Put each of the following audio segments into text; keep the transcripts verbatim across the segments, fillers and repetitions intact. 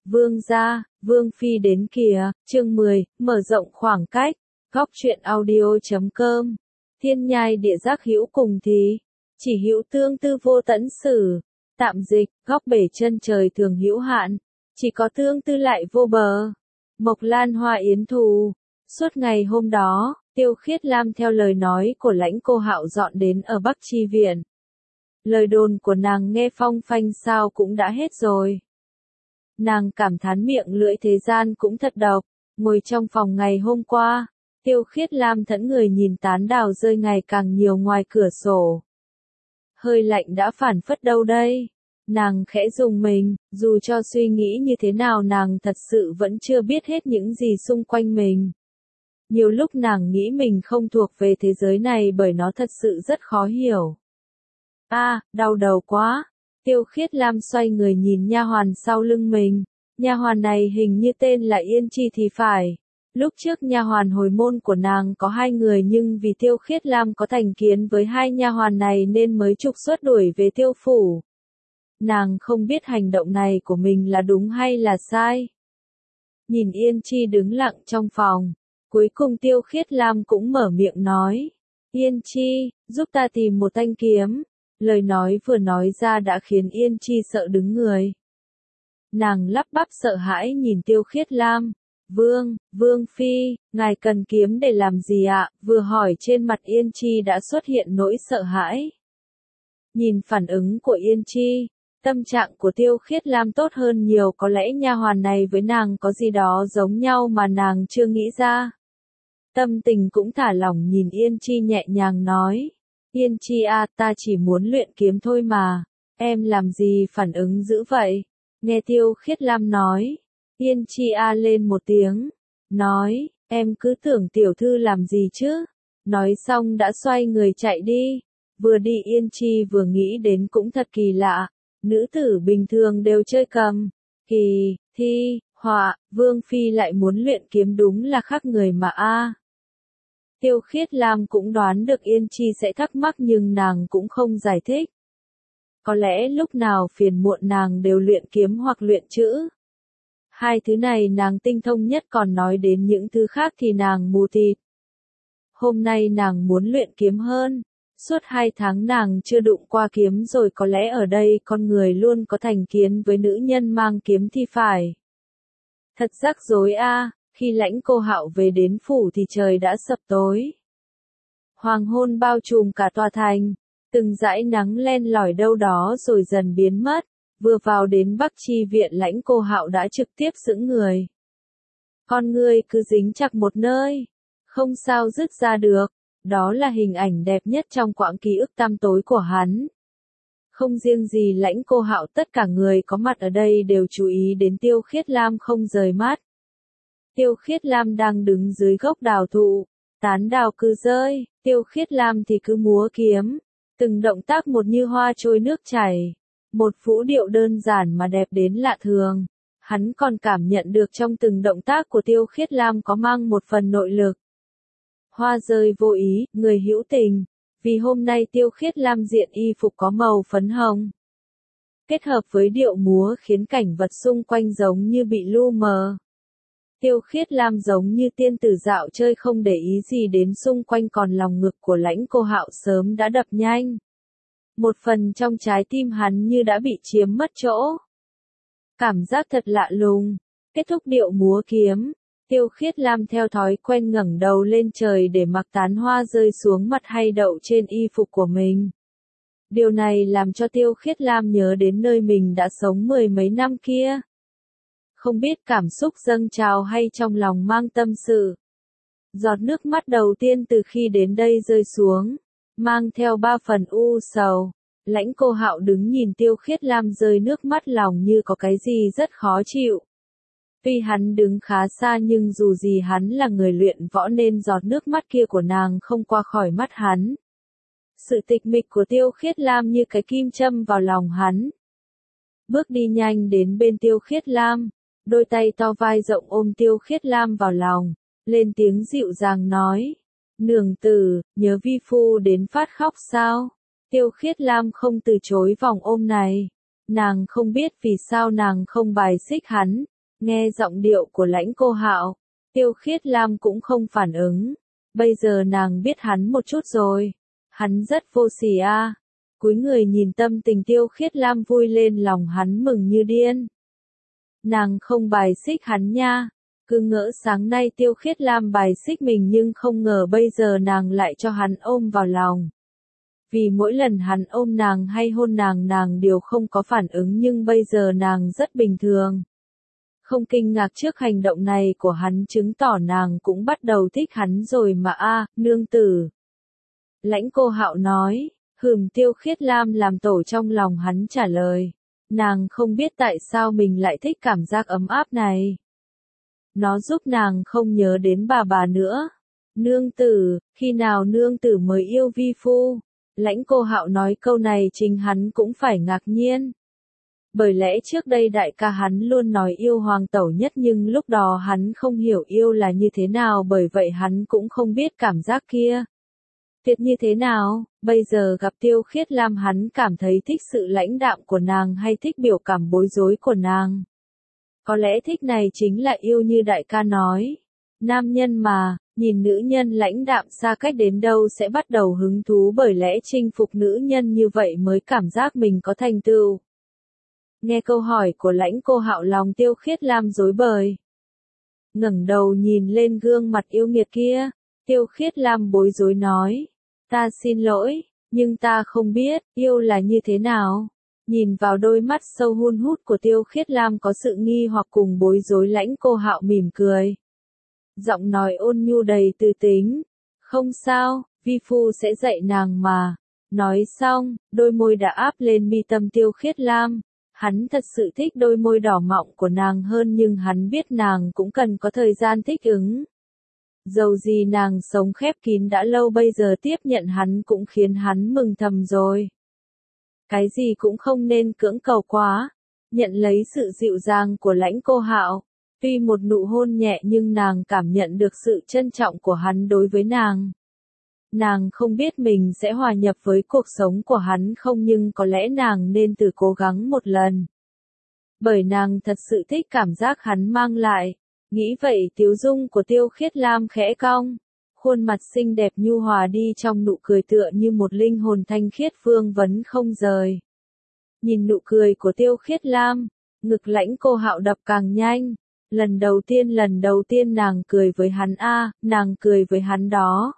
Vương gia, Vương phi đến kìa, chương mười, mở rộng khoảng cách, góc truyện audio chấm com, thiên nhai địa giác hữu cùng thì, chỉ hữu tương tư vô tẫn sử, tạm dịch, góc bể chân trời thường hữu hạn, chỉ có tương tư lại vô bờ. Mộc Lan Hoa yến thù, suốt ngày hôm đó, Tiêu Khiết Lam theo lời nói của lãnh cô Hạo dọn đến ở Bắc Chi Viện. Lời đồn của nàng nghe phong phanh sao cũng đã hết rồi. Nàng cảm thán miệng lưỡi thế gian cũng thật độc, ngồi trong phòng ngày hôm qua, Tiêu Khiết Lam thẫn người nhìn tán đào rơi ngày càng nhiều ngoài cửa sổ. Hơi lạnh đã phản phất đâu đây? Nàng khẽ rùng mình, dù cho suy nghĩ như thế nào nàng thật sự vẫn chưa biết hết những gì xung quanh mình. Nhiều lúc nàng nghĩ mình không thuộc về thế giới này bởi nó thật sự rất khó hiểu. A, à, đau đầu quá. Tiêu Khiết Lam xoay người nhìn nha hoàn sau lưng mình. Nha hoàn này hình như tên là Yên Chi thì phải. Lúc trước nha hoàn hồi môn của nàng có hai người nhưng vì Tiêu Khiết Lam có thành kiến với hai nha hoàn này nên mới trục xuất đuổi về Tiêu phủ. Nàng không biết hành động này của mình là đúng hay là sai. Nhìn Yên Chi đứng lặng trong phòng, cuối cùng Tiêu Khiết Lam cũng mở miệng nói. Yên Chi, giúp ta tìm một thanh kiếm. Lời nói vừa nói ra đã khiến Yên Chi sợ đứng người. Nàng lắp bắp sợ hãi nhìn Tiêu Khiết Lam. Vương, Vương Phi, ngài cần kiếm để làm gì ạ? Vừa hỏi trên mặt Yên Chi đã xuất hiện nỗi sợ hãi. Nhìn phản ứng của Yên Chi, tâm trạng của Tiêu Khiết Lam tốt hơn nhiều, có lẽ nha hoàn này với nàng có gì đó giống nhau mà nàng chưa nghĩ ra. Tâm tình cũng thả lỏng nhìn Yên Chi nhẹ nhàng nói. Yên Chi à, ta chỉ muốn luyện kiếm thôi mà, em làm gì phản ứng dữ vậy? Nghe Tiêu Khiết Lam nói, Yên Chi a lên một tiếng, nói, em cứ tưởng tiểu thư làm gì chứ? Nói xong đã xoay người chạy đi. Vừa đi Yên Chi vừa nghĩ đến cũng thật kỳ lạ, nữ tử bình thường đều chơi cầm, kỳ, thi, họa, Vương Phi lại muốn luyện kiếm đúng là khác người mà a. Tiêu Khiết Lam cũng đoán được Yên Chi sẽ thắc mắc nhưng nàng cũng không giải thích. Có lẽ lúc nào phiền muộn nàng đều luyện kiếm hoặc luyện chữ. Hai thứ này nàng tinh thông nhất, còn nói đến những thứ khác thì nàng mù tịt. Hôm nay nàng muốn luyện kiếm hơn. Suốt hai tháng nàng chưa đụng qua kiếm rồi, có lẽ ở đây con người luôn có thành kiến với nữ nhân mang kiếm thì phải. Thật rắc rối a. Khi lãnh cô Hạo về đến phủ thì trời đã sập tối. Hoàng hôn bao trùm cả tòa thành, từng dải nắng len lỏi đâu đó rồi dần biến mất. Vừa vào đến Bắc Chi Viện lãnh cô Hạo đã trực tiếp sững người. Con ngươi cứ dính chặt một nơi, không sao dứt ra được. Đó là hình ảnh đẹp nhất trong quãng ký ức tăm tối của hắn. Không riêng gì lãnh cô Hạo, tất cả người có mặt ở đây đều chú ý đến Tiêu Khiết Lam không rời mắt. Tiêu Khiết Lam đang đứng dưới gốc đào thụ, tán đào cứ rơi, Tiêu Khiết Lam thì cứ múa kiếm, từng động tác một như hoa trôi nước chảy, một vũ điệu đơn giản mà đẹp đến lạ thường. Hắn còn cảm nhận được trong từng động tác của Tiêu Khiết Lam có mang một phần nội lực. Hoa rơi vô ý, người hữu tình, vì hôm nay Tiêu Khiết Lam diện y phục có màu phấn hồng. Kết hợp với điệu múa khiến cảnh vật xung quanh giống như bị lu mờ. Tiêu Khiết Lam giống như tiên tử dạo chơi không để ý gì đến xung quanh, còn lòng ngực của lãnh cô Hạo sớm đã đập nhanh. Một phần trong trái tim hắn như đã bị chiếm mất chỗ. Cảm giác thật lạ lùng. Kết thúc điệu múa kiếm, Tiêu Khiết Lam theo thói quen ngẩng đầu lên trời để mặc tán hoa rơi xuống mặt hay đậu trên y phục của mình. Điều này làm cho Tiêu Khiết Lam nhớ đến nơi mình đã sống mười mấy năm kia. Không biết cảm xúc dâng trào hay trong lòng mang tâm sự. Giọt nước mắt đầu tiên từ khi đến đây rơi xuống, mang theo ba phần u sầu. Lãnh cô Hạo đứng nhìn Tiêu Khiết Lam rơi nước mắt, lòng như có cái gì rất khó chịu. Tuy hắn đứng khá xa nhưng dù gì hắn là người luyện võ nên giọt nước mắt kia của nàng không qua khỏi mắt hắn. Sự tịch mịch của Tiêu Khiết Lam như cái kim châm vào lòng hắn. Bước đi nhanh đến bên Tiêu Khiết Lam, đôi tay to vai rộng ôm Tiêu Khiết Lam vào lòng, lên tiếng dịu dàng nói. Nương tử, nhớ vi phu đến phát khóc sao? Tiêu Khiết Lam không từ chối vòng ôm này. Nàng không biết vì sao nàng không bài xích hắn, Nghe giọng điệu của Lãnh Cô Hạo, Tiêu Khiết Lam cũng không phản ứng. Bây giờ nàng biết hắn một chút rồi. Hắn rất vô sỉ a. À. Cúi người nhìn tâm tình Tiêu Khiết Lam vui lên, lòng hắn mừng như điên. Nàng không bài xích hắn nha. Cứ ngỡ sáng nay Tiêu Khiết Lam bài xích mình, nhưng không ngờ bây giờ nàng lại cho hắn ôm vào lòng. Vì mỗi lần hắn ôm nàng hay hôn nàng, nàng đều không có phản ứng, nhưng bây giờ nàng rất bình thường. Không kinh ngạc trước hành động này của hắn, chứng tỏ nàng cũng bắt đầu thích hắn rồi mà a. À, nương tử. Lãnh Cô Hạo nói. Hừm, Tiêu Khiết Lam làm tổ trong lòng hắn trả lời. Nàng không biết tại sao mình lại thích cảm giác ấm áp này. Nó giúp nàng không nhớ đến bà bà nữa. Nương tử, khi nào nương tử mới yêu vi phu? Lãnh Cô Hạo nói câu này chính hắn cũng phải ngạc nhiên. Bởi lẽ trước đây đại ca hắn luôn nói yêu hoàng tẩu nhất, nhưng lúc đó hắn không hiểu yêu là như thế nào, bởi vậy hắn cũng không biết cảm giác kia tuyệt như thế nào. Bây giờ gặp Tiêu Khiết Lam, hắn cảm thấy thích sự lãnh đạm của nàng hay thích biểu cảm bối rối của nàng. Có lẽ thích này chính là yêu như đại ca nói. Nam nhân mà, nhìn nữ nhân lãnh đạm xa cách đến đâu sẽ bắt đầu hứng thú, bởi lẽ chinh phục nữ nhân như vậy mới cảm giác mình có thành tựu. Nghe câu hỏi của Lãnh Cô Hạo, lòng Tiêu Khiết Lam rối bời. Ngẩng đầu nhìn lên gương mặt yêu nghiệt kia, Tiêu Khiết Lam bối rối nói. Ta xin lỗi, nhưng ta không biết, yêu là như thế nào. Nhìn vào đôi mắt sâu hun hút của Tiêu Khiết Lam có sự nghi hoặc cùng bối rối, Lãnh Cô Hạo mỉm cười. Giọng nói ôn nhu đầy tư tính. Không sao, vi phu sẽ dạy nàng mà. Nói xong, đôi môi đã áp lên mi tâm Tiêu Khiết Lam. Hắn thật sự thích đôi môi đỏ mọng của nàng hơn, nhưng hắn biết nàng cũng cần có thời gian thích ứng. Dầu gì nàng sống khép kín đã lâu, bây giờ tiếp nhận hắn cũng khiến hắn mừng thầm rồi. Cái gì cũng không nên cưỡng cầu quá. Nhận lấy sự dịu dàng của Lãnh Cô Hạo. Tuy một nụ hôn nhẹ nhưng nàng cảm nhận được sự trân trọng của hắn đối với nàng. Nàng không biết mình sẽ hòa nhập với cuộc sống của hắn không, nhưng có lẽ nàng nên thử cố gắng một lần. Bởi nàng thật sự thích cảm giác hắn mang lại. Nghĩ vậy, tiếu dung của Tiêu Khiết Lam khẽ cong. Khuôn mặt xinh đẹp nhu hòa đi trong nụ cười, tựa như một linh hồn thanh khiết vương vấn không rời. Nhìn nụ cười của Tiêu Khiết Lam, ngực Lãnh Cô Hạo đập càng nhanh. Lần đầu tiên lần đầu tiên nàng cười với hắn a, à, nàng cười với hắn đó.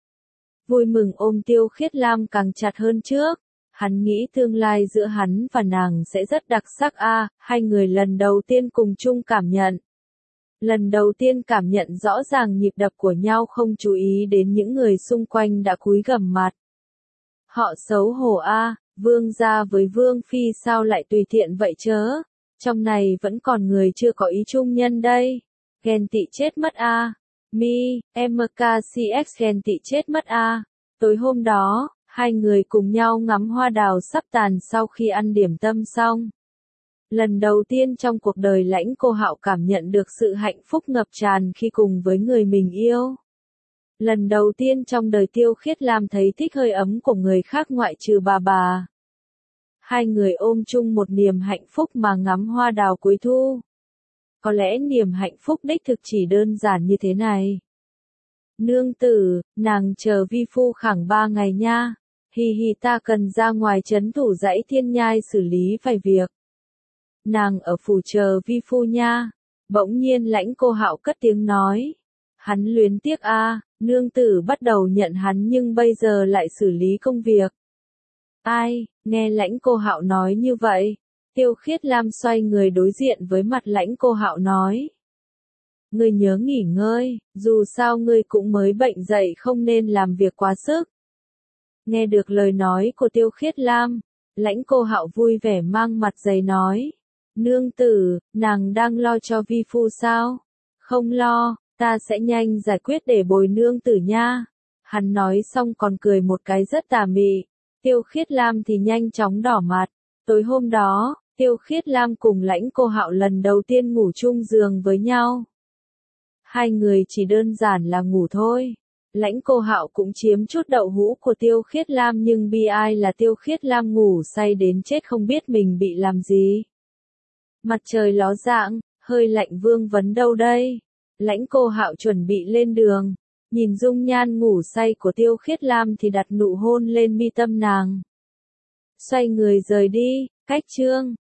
Vui mừng ôm Tiêu Khiết Lam càng chặt hơn trước. Hắn nghĩ tương lai giữa hắn và nàng sẽ rất đặc sắc a, à, hai người lần đầu tiên cùng chung cảm nhận. Lần đầu tiên cảm nhận rõ ràng nhịp đập của nhau, không chú ý đến những người xung quanh đã cúi gằm mặt. Họ xấu hổ a, à, vương gia với vương phi sao lại tùy tiện vậy chớ? Trong này vẫn còn người chưa có ý chung nhân đây. Ghen tị chết mất a. À. Mi, em ca xê ích ghen tị chết mất a. À. Tối hôm đó, hai người cùng nhau ngắm hoa đào sắp tàn sau khi ăn điểm tâm xong. Lần đầu tiên trong cuộc đời Lãnh Cô Hạo cảm nhận được sự hạnh phúc ngập tràn khi cùng với người mình yêu. Lần đầu tiên trong đời Tiêu Khiết Lam thấy thích hơi ấm của người khác ngoại trừ bà bà. Hai người ôm chung một niềm hạnh phúc mà ngắm hoa đào cuối thu. Có lẽ niềm hạnh phúc đích thực chỉ đơn giản như thế này. Nương tử, nàng chờ vi phu khoảng ba ngày nha. Hi hi, ta cần ra ngoài trấn thủ dãy Thiên Nhai xử lý vài việc. Nàng ở phủ chờ vi phu nha. Bỗng nhiên Lãnh Cô Hạo cất tiếng nói. Hắn luyến tiếc a, à, nương tử bắt đầu nhận hắn nhưng bây giờ lại xử lý công việc. Ai, nghe Lãnh Cô Hạo nói như vậy, Tiêu Khiết Lam xoay người đối diện với mặt Lãnh Cô Hạo nói. Ngươi nhớ nghỉ ngơi, dù sao ngươi cũng mới bệnh dậy, không nên làm việc quá sức. Nghe được lời nói của Tiêu Khiết Lam, Lãnh Cô Hạo vui vẻ mang mặt dày nói. Nương tử, nàng đang lo cho vi phu sao? Không lo, ta sẽ nhanh giải quyết để bồi nương tử nha. Hắn nói xong còn cười một cái rất tà mị. Tiêu Khiết Lam thì nhanh chóng đỏ mặt. Tối hôm đó, Tiêu Khiết Lam cùng Lãnh Cô Hạo lần đầu tiên ngủ chung giường với nhau. Hai người chỉ đơn giản là ngủ thôi. Lãnh Cô Hạo cũng chiếm chút đậu hũ của Tiêu Khiết Lam, nhưng bi ai là Tiêu Khiết Lam ngủ say đến chết không biết mình bị làm gì. Mặt trời ló dạng, Hơi lạnh vương vấn đâu đây? Lãnh Cô Hạo chuẩn bị lên đường. Nhìn dung nhan ngủ say của Tiêu Khiết Lam thì đặt nụ hôn lên mi tâm nàng. Xoay người rời đi, cách chương.